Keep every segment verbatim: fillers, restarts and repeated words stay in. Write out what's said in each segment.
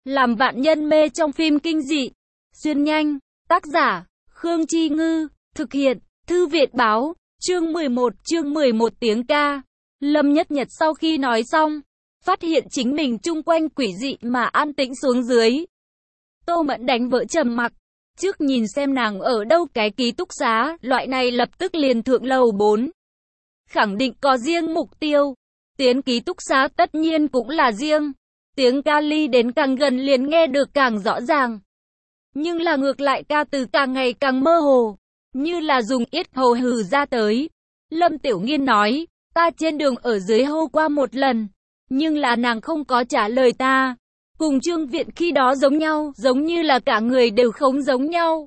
Làm vạn nhân mê trong phim kinh dị. Xuyên nhanh. Tác giả, Khương Chi Ngư. Thực hiện, Thư Viện Báo. Chương mười một, chương mười một tiếng ca. Lâm Nhất Nhật sau khi nói xong, phát hiện chính mình chung quanh quỷ dị mà an tĩnh xuống dưới. Tô Mẫn đánh vỡ trầm mặc. Trước nhìn xem nàng ở đâu cái ký túc xá, loại này lập tức liền thượng lầu bốn. Khẳng định có riêng mục tiêu. Tiến ký túc xá tất nhiên cũng là riêng. Tiếng ca ly đến càng gần liền nghe được càng rõ ràng. Nhưng là ngược lại ca từ càng ngày càng mơ hồ, như là dùng yết hầu hừ ra tới. Lâm Tiểu Nghiên nói, ta trên đường ở dưới hô qua một lần, nhưng là nàng không có trả lời ta. Cùng Trương Viện khi đó giống nhau, giống như là cả người đều không giống nhau.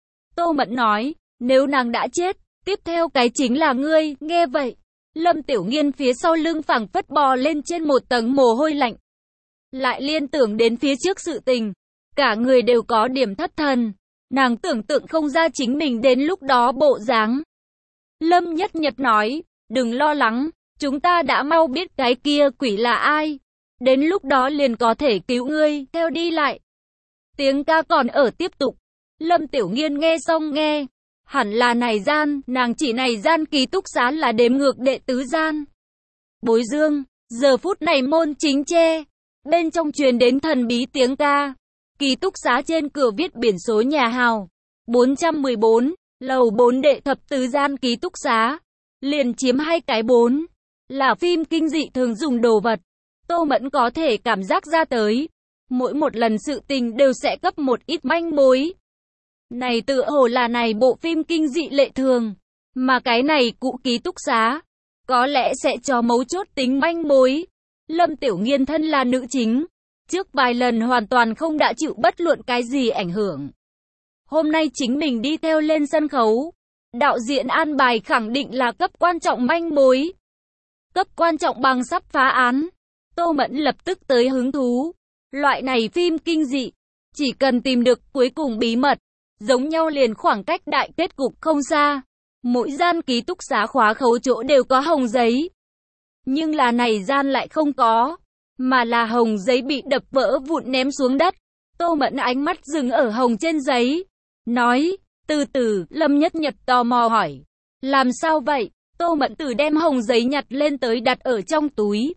Tô Mẫn nói, nếu nàng đã chết, tiếp theo cái chính là ngươi. Nghe vậy, Lâm Tiểu Nghiên phía sau lưng phảng phất bò lên trên một tầng mồ hôi lạnh. Lại liên tưởng đến phía trước sự tình, cả người đều có điểm thất thần. Nàng tưởng tượng không ra chính mình đến lúc đó bộ dáng. Lâm Nhất Nhật nói, đừng lo lắng, chúng ta đã mau biết cái kia quỷ là ai. Đến lúc đó liền có thể cứu ngươi, theo đi lại. Tiếng ca còn ở tiếp tục. Lâm Tiểu Nghiên nghe xong nghe. Hẳn là này gian, nàng chỉ này gian ký túc xá là đếm ngược đệ tứ gian. Bối Dương, giờ phút này môn chính che. Bên trong truyền đến thần bí tiếng ca. Ký túc xá trên cửa viết biển số nhà hào. bốn trăm mười bốn, lầu bốn đệ thập tứ gian ký túc xá. Liền chiếm hai cái bốn. Là phim kinh dị thường dùng đồ vật. Tô Mẫn có thể cảm giác ra tới. Mỗi một lần sự tình đều sẽ cấp một ít manh mối. Này tựa hồ là này bộ phim kinh dị lệ thường. Mà cái này cụ ký túc xá. Có lẽ sẽ cho mấu chốt tính manh mối. Lâm Tiểu Nghiên thân là nữ chính. Trước vài lần hoàn toàn không đã chịu bất luận cái gì ảnh hưởng. Hôm nay chính mình đi theo lên sân khấu. Đạo diễn an bài khẳng định là cấp quan trọng manh mối. Cấp quan trọng bằng sắp phá án. Tô Mẫn lập tức tới hứng thú. Loại này phim kinh dị, chỉ cần tìm được cuối cùng bí mật, giống nhau liền khoảng cách đại kết cục không xa. Mỗi gian ký túc xá khóa khấu chỗ đều có hồng giấy. Nhưng là này gian lại không có, mà là hồng giấy bị đập vỡ vụn ném xuống đất. Tô Mẫn ánh mắt dừng ở hồng trên giấy. Nói, từ từ, Lâm Nhất Nhật tò mò hỏi. Làm sao vậy? Tô Mẫn từ đem hồng giấy nhặt lên tới đặt ở trong túi.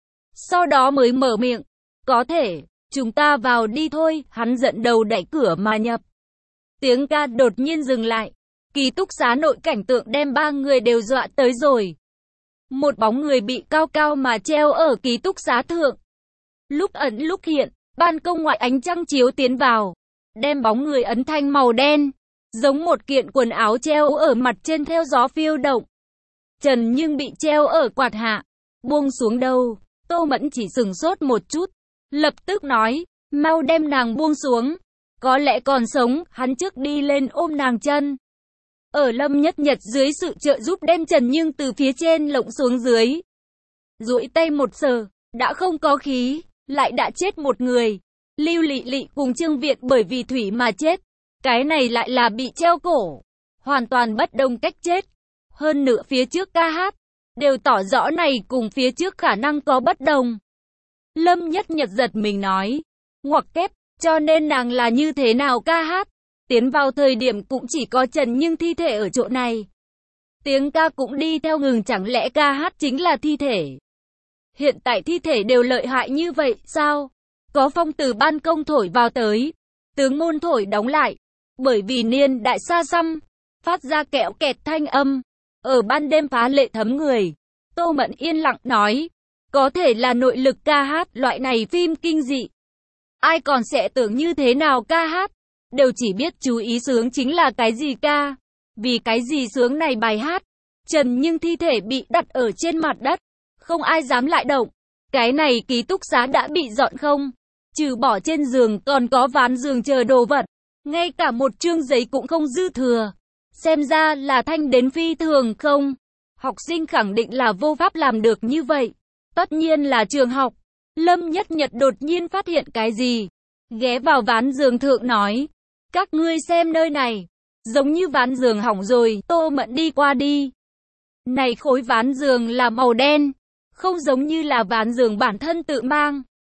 Sau đó mới mở miệng. Có thể, chúng ta vào đi thôi. Hắn giận đầu đẩy cửa mà nhập. Tiếng ca đột nhiên dừng lại. Ký túc xá nội cảnh tượng đem ba người đều dọa tới rồi. Một bóng người bị cao cao mà treo ở ký túc xá thượng. Lúc ẩn lúc hiện, ban công ngoại ánh trăng chiếu tiến vào. Đem bóng người ấn thành màu đen. Giống một kiện quần áo treo ở mặt trên theo gió phiêu động. Trần nhưng bị treo ở quạt hạ. Buông xuống đâu. Tô Mẫn chỉ sừng sốt một chút. Lập tức nói, mau đem nàng buông xuống. Có lẽ còn sống, hắn trước đi lên ôm nàng chân. Ở Lâm Nhất Nhật dưới sự trợ giúp đem Trần nhưng từ phía trên lộng xuống dưới. Duỗi tay một sờ, đã không có khí, lại đã chết một người. Lưu Lị Lị cùng Trương Viện bởi vì thủy mà chết. Cái này lại là bị treo cổ. Hoàn toàn bất đồng cách chết. Hơn nữa phía trước ca hát, đều tỏ rõ này cùng phía trước khả năng có bất đồng. Lâm Nhất Nhật giật mình nói. Ngoặc kép, cho nên nàng là như thế nào ca hát? Tiến vào thời điểm cũng chỉ có Trần nhưng thi thể ở chỗ này. Tiếng ca cũng đi theo ngừng, chẳng lẽ ca hát chính là thi thể? Hiện tại thi thể đều lợi hại như vậy, sao? Có phong từ ban công thổi vào tới. Tướng môn thổi đóng lại. Bởi vì niên đại xa xăm, phát ra kẹo kẹt thanh âm. Ở ban đêm phá lệ thấm người. Tô Mẫn yên lặng nói. Có thể là nội lực ca hát loại này phim kinh dị. Ai còn sẽ tưởng như thế nào ca hát? Đều chỉ biết chú ý sướng chính là cái gì ca. Vì cái gì sướng này bài hát. Trần nhưng thi thể bị đặt ở trên mặt đất. Không ai dám lại động. Cái này ký túc xá đã bị dọn không? Trừ bỏ trên giường còn có ván giường chờ đồ vật. Ngay cả một chương giấy cũng không dư thừa. Xem ra là thanh đến phi thường không? Học sinh khẳng định là vô pháp làm được như vậy. Tất nhiên là trường học. Lâm Nhất Nhật đột nhiên phát hiện cái gì? Ghé vào ván giường thượng nói. Các ngươi xem nơi này. Giống như ván giường hỏng rồi. Tô Mẫn đi qua đi. Này khối ván giường là màu đen. Không giống như là ván giường bản thân tự mang.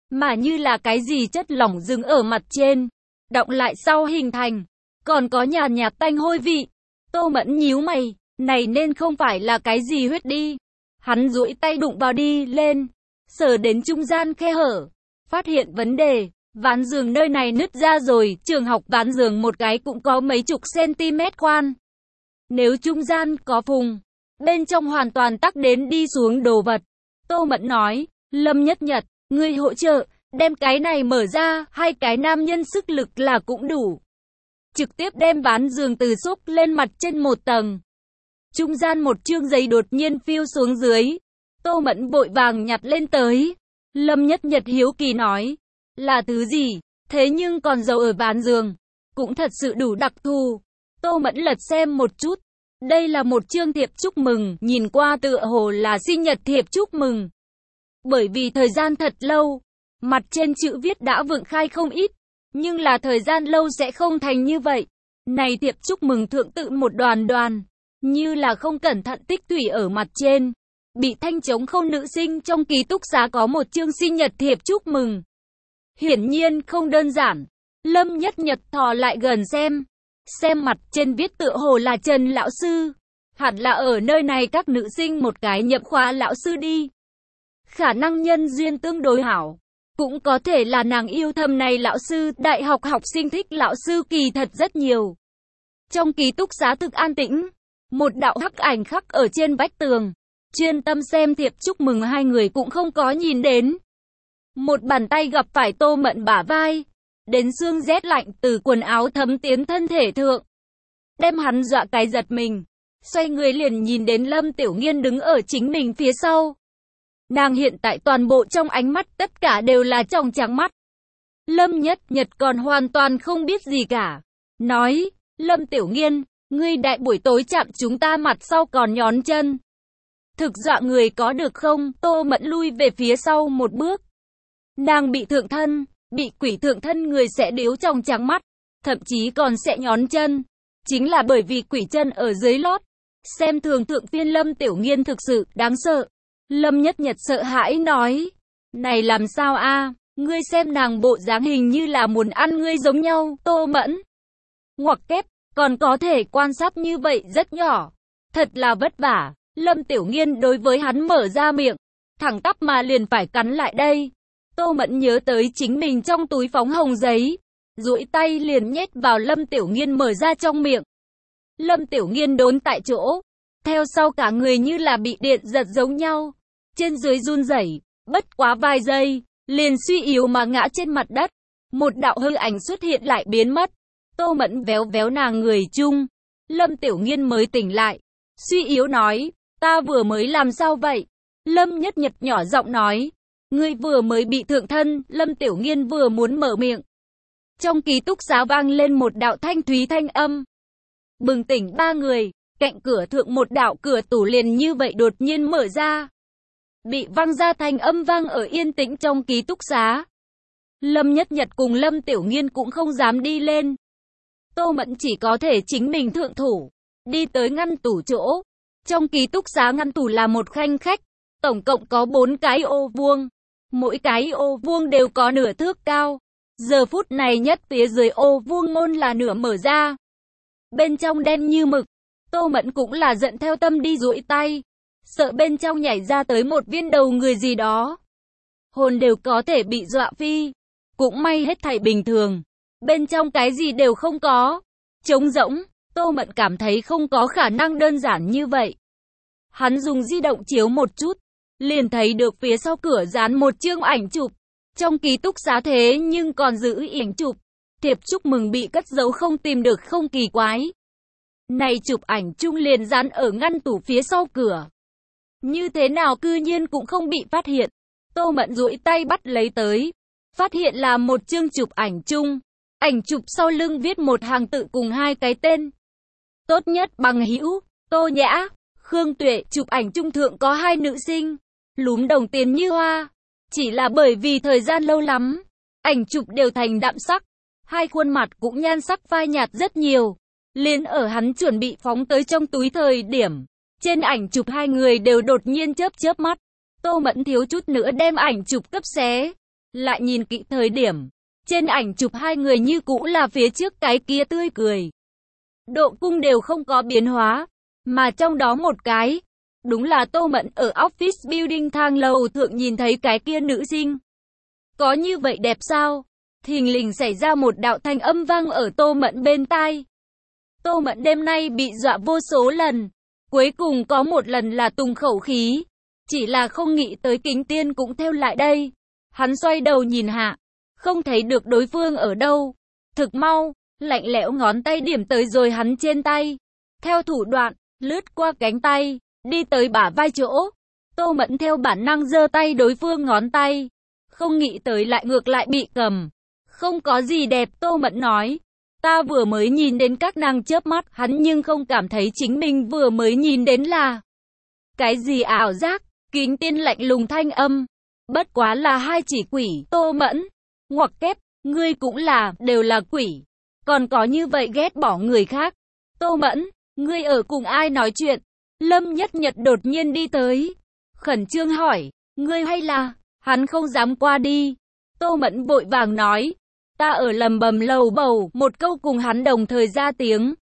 mà như là cái gì chất lỏng dừng ở mặt trên, đọng lại sau hình thành, còn có nhàn nhạt tanh hôi vị. Tô Mẫn nhíu mày, này nên không phải là cái gì huyết đi. Hắn duỗi tay đụng vào đi lên, sờ đến trung gian khe hở, phát hiện vấn đề, ván giường nơi này nứt ra rồi, trường học ván giường một cái cũng có mấy chục cm khoan. Nếu trung gian có phùng, bên trong hoàn toàn tắc đến đi xuống đồ vật. Tô Mẫn nói, Lâm Nhất Nhật, ngươi hỗ trợ, đem cái này mở ra, hai cái nam nhân sức lực là cũng đủ. Trực tiếp đem ván giường từ xúc lên mặt trên một tầng. Trung gian một chương giấy đột nhiên phiêu xuống dưới. Tô Mẫn vội vàng nhặt lên tới. Lâm Nhất Nhật hiếu kỳ nói, là thứ gì, thế nhưng còn dầu ở ván giường, cũng thật sự đủ đặc thù. Tô Mẫn lật xem một chút, đây là một chương thiệp chúc mừng, nhìn qua tựa hồ là sinh nhật thiệp chúc mừng. Bởi vì thời gian thật lâu, mặt trên chữ viết đã vượng khai không ít, nhưng là thời gian lâu sẽ không thành như vậy. Này thiệp chúc mừng thượng tự một đoàn đoàn, như là không cẩn thận tích thủy ở mặt trên. Bị thanh trống không nữ sinh trong ký túc xá có một chương sinh nhật thiệp chúc mừng. Hiển nhiên không đơn giản. Lâm Nhất Nhật thò lại gần xem. Xem mặt trên viết tựa hồ là Trần lão sư. Hẳn là ở nơi này các nữ sinh một cái nhập khóa lão sư đi. Khả năng nhân duyên tương đối hảo. Cũng có thể là nàng yêu thầm này lão sư, đại học học sinh thích lão sư kỳ thật rất nhiều. Trong ký túc xá thực an tĩnh, một đạo hắc ảnh khắc ở trên vách tường. Chuyên tâm xem thiệp chúc mừng hai người cũng không có nhìn đến. Một bàn tay gặp phải Tô Mẫn bả vai, đến xương rét lạnh từ quần áo thấm tiến thân thể thượng. Đem hắn dọa cái giật mình, xoay người liền nhìn đến Lâm Tiểu Nghiên đứng ở chính mình phía sau. Nàng hiện tại toàn bộ trong ánh mắt tất cả đều là tròng trắng mắt. Lâm Nhất Nhật còn hoàn toàn không biết gì cả. Nói, Lâm Tiểu Nghiên, ngươi đại buổi tối chạm chúng ta mặt sau còn nhón chân. Thực dọa người có được không? Tô Mẫn lui về phía sau một bước. Nàng bị thượng thân, bị quỷ thượng thân người sẽ điếu trong trắng mắt, thậm chí còn sẽ nhón chân. Chính là bởi vì quỷ chân ở dưới lót. Xem thường thượng phiên Lâm Tiểu Nghiên thực sự đáng sợ. Lâm Nhất Nhật sợ hãi nói, này làm sao a? Ngươi xem nàng bộ dáng hình như là muốn ăn ngươi giống nhau. Tô Mẫn ngoặc kép, còn có thể quan sát như vậy rất nhỏ. Thật là vất vả. Lâm Tiểu Nghiên đối với hắn mở ra miệng, thẳng tắp mà liền phải cắn lại đây. Tô Mẫn nhớ tới chính mình trong túi phóng hồng giấy, duỗi tay liền nhét vào Lâm Tiểu Nghiên mở ra trong miệng. Lâm Tiểu Nghiên đốn tại chỗ, theo sau cả người như là bị điện giật giống nhau, trên dưới run rẩy, bất quá vài giây, liền suy yếu mà ngã trên mặt đất. Một đạo hư ảnh xuất hiện lại biến mất. Tô Mẫn véo véo nàng người chung, Lâm Tiểu Nghiên mới tỉnh lại, suy yếu nói, ta vừa mới làm sao vậy? Lâm Nhất Nhật nhỏ giọng nói, ngươi vừa mới bị thượng thân. Lâm Tiểu Nghiên vừa muốn mở miệng, trong ký túc xá vang lên một đạo thanh thúy thanh âm, bừng tỉnh ba người. Cạnh cửa thượng một đạo cửa tủ liền như vậy đột nhiên mở ra, bị văng ra thanh âm vang ở yên tĩnh trong ký túc xá. Lâm Nhất Nhật cùng Lâm Tiểu Nghiên cũng không dám đi lên. Tô Mẫn chỉ có thể chính mình thượng thủ, đi tới ngăn tủ chỗ. Trong ký túc xá ngăn tủ là một khanh khách, tổng cộng có bốn cái ô vuông, mỗi cái ô vuông đều có nửa thước cao. Giờ phút này nhất phía dưới ô vuông môn là nửa mở ra, bên trong đen như mực. Tô Mẫn cũng là giận theo tâm đi duỗi tay, sợ bên trong nhảy ra tới một viên đầu người gì đó, hồn đều có thể bị dọa phi. Cũng may hết thảy bình thường, bên trong cái gì đều không có, trống rỗng. Tô Mẫn cảm thấy không có khả năng đơn giản như vậy. Hắn dùng di động chiếu một chút, liền thấy được phía sau cửa dán một chương ảnh chụp. Trong ký túc xá thế nhưng còn giữ ảnh chụp. Thiệp chúc mừng bị cất giấu không tìm được không kỳ quái. Này chụp ảnh chung liền dán ở ngăn tủ phía sau cửa. Như thế nào cư nhiên cũng không bị phát hiện. Tô Mẫn duỗi tay bắt lấy tới, phát hiện là một chương chụp ảnh chung. Ảnh chụp sau lưng viết một hàng tự cùng hai cái tên. Tốt nhất bằng hữu, Tô Nhã, Khương Tuệ. Chụp ảnh chung thượng có hai nữ sinh, lúm đồng tiền như hoa. Chỉ là bởi vì thời gian lâu lắm, ảnh chụp đều thành đạm sắc, hai khuôn mặt cũng nhan sắc phai nhạt rất nhiều. Liền ở hắn chuẩn bị phóng tới trong túi thời điểm, trên ảnh chụp hai người đều đột nhiên chớp chớp mắt. Tô Mẫn thiếu chút nữa đem ảnh chụp cấp xé. lại nhìn kỹ thời điểm. Trên ảnh chụp hai người như cũ là phía trước cái kia tươi cười. Độ cung đều không có biến hóa, mà trong đó một cái, đúng là Tô Mẫn ở office building thang lầu thượng nhìn thấy cái kia nữ sinh. Có như vậy đẹp sao? Thình lình xảy ra một đạo thanh âm vang ở Tô Mẫn bên tai. Tô Mẫn đêm nay bị dọa vô số lần, cuối cùng có một lần là tùng khẩu khí, chỉ là không nghĩ tới Kính Tiên cũng theo lại đây. Hắn xoay đầu nhìn hạ, không thấy được đối phương ở đâu. Thực mau, lạnh lẽo ngón tay điểm tới rồi hắn trên tay. Theo thủ đoạn, lướt qua cánh tay, đi tới bả vai chỗ. Tô Mẫn theo bản năng giơ tay đối phương ngón tay. Không nghĩ tới lại ngược lại bị cầm. Không có gì đẹp, Tô Mẫn nói. Ta vừa mới nhìn đến các nàng chớp mắt, hắn nhưng không cảm thấy chính mình vừa mới nhìn đến là cái gì ảo giác. Kính Tiên lạnh lùng thanh âm. Bất quá là hai chỉ quỷ, Tô Mẫn. Ngoặc kép, ngươi cũng là, đều là quỷ. Còn có như vậy ghét bỏ người khác. Tô Mẫn, ngươi ở cùng ai nói chuyện? Lâm Nhất Nhật đột nhiên đi tới. Khẩn trương hỏi, ngươi hay là... Hắn không dám qua đi. Tô Mẫn vội vàng nói. Ta ở lầm bầm lầu bầu, một câu cùng hắn đồng thời ra tiếng.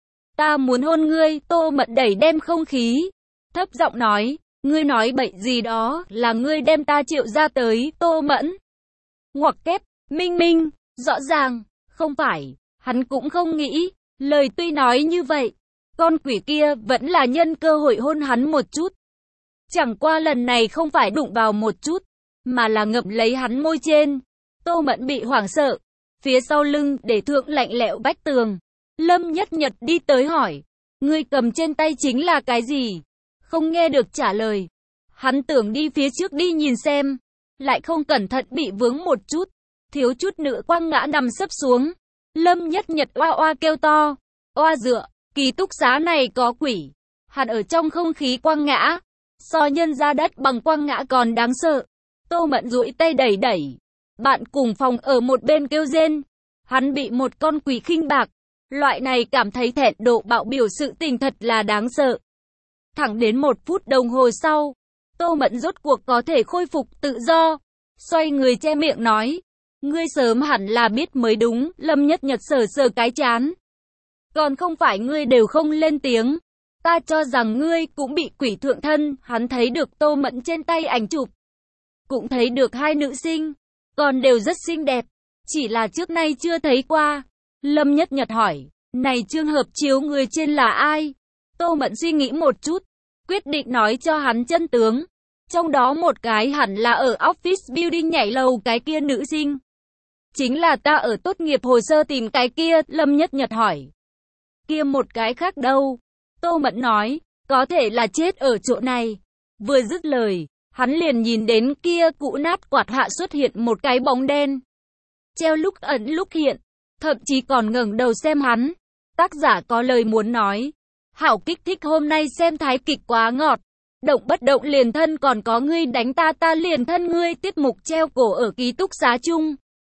Ta muốn hôn ngươi, Tô Mẫn đẩy đem không khí. Thấp giọng nói, ngươi nói bậy gì đó, là ngươi đem ta triệu ra tới, Tô Mẫn. Ngoặc kép, minh minh, rõ ràng, không phải, hắn cũng không nghĩ, lời tuy nói như vậy, con quỷ kia vẫn là nhân cơ hội hôn hắn một chút. Chẳng qua lần này không phải đụng vào một chút, mà là ngậm lấy hắn môi trên. Tô Mẫn bị hoảng sợ, phía sau lưng để thượng lạnh lẽo vách tường. Lâm Nhất Nhật đi tới hỏi, ngươi cầm trên tay chính là cái gì? Không nghe được trả lời. Hắn tưởng đi phía trước đi nhìn xem, lại không cẩn thận bị vướng một chút, thiếu chút nữa quăng ngã nằm sấp xuống. Lâm Nhất Nhật oa oa kêu to, oa dựa, ký túc xá này có quỷ. Hắn ở trong không khí quăng ngã, so nhân ra đất bằng quăng ngã còn đáng sợ. Tô Mẫn duỗi tay đẩy đẩy, bạn cùng phòng ở một bên kêu rên. Hắn bị một con quỷ khinh bạc, loại này cảm thấy thẹn độ bạo biểu sự tình thật là đáng sợ. Thẳng đến một phút đồng hồ sau, Tô Mẫn rốt cuộc có thể khôi phục tự do, xoay người che miệng nói, ngươi sớm hẳn là biết mới đúng. Lâm Nhất Nhật sờ sờ cái chán. Còn không phải ngươi đều không lên tiếng, ta cho rằng ngươi cũng bị quỷ thượng thân. Hắn thấy được Tô Mẫn trên tay ảnh chụp, cũng thấy được hai nữ sinh, còn đều rất xinh đẹp, chỉ là trước nay chưa thấy qua. Lâm Nhất Nhật hỏi, này trường hợp chiếu người trên là ai? Tô Mẫn suy nghĩ một chút, quyết định nói cho hắn chân tướng. Trong đó một cái hẳn là ở office building nhảy lầu cái kia nữ sinh. Chính là ta ở tốt nghiệp hồ sơ tìm cái kia. Lâm Nhất Nhật hỏi, kia một cái khác đâu? Tô Mẫn nói, có thể là chết ở chỗ này. Vừa dứt lời, hắn liền nhìn đến kia cũ nát quạt hạ xuất hiện một cái bóng đen. Treo lúc ẩn lúc hiện, thậm chí còn ngẩng đầu xem hắn. Tác giả có lời muốn nói, hảo kích thích hôm nay xem thái kịch quá ngọt. Động bất động liền thân, còn có ngươi đánh ta ta liền thân ngươi. Tiết mục treo cổ ở ký túc xá chung.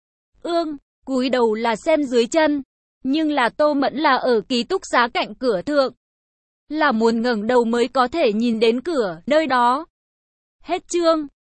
Ương, cúi đầu là xem dưới chân, nhưng là Tô Mẫn là ở ký túc xá cạnh cửa thượng, là muốn ngẩng đầu mới có thể nhìn đến cửa, nơi đó. Hết chương.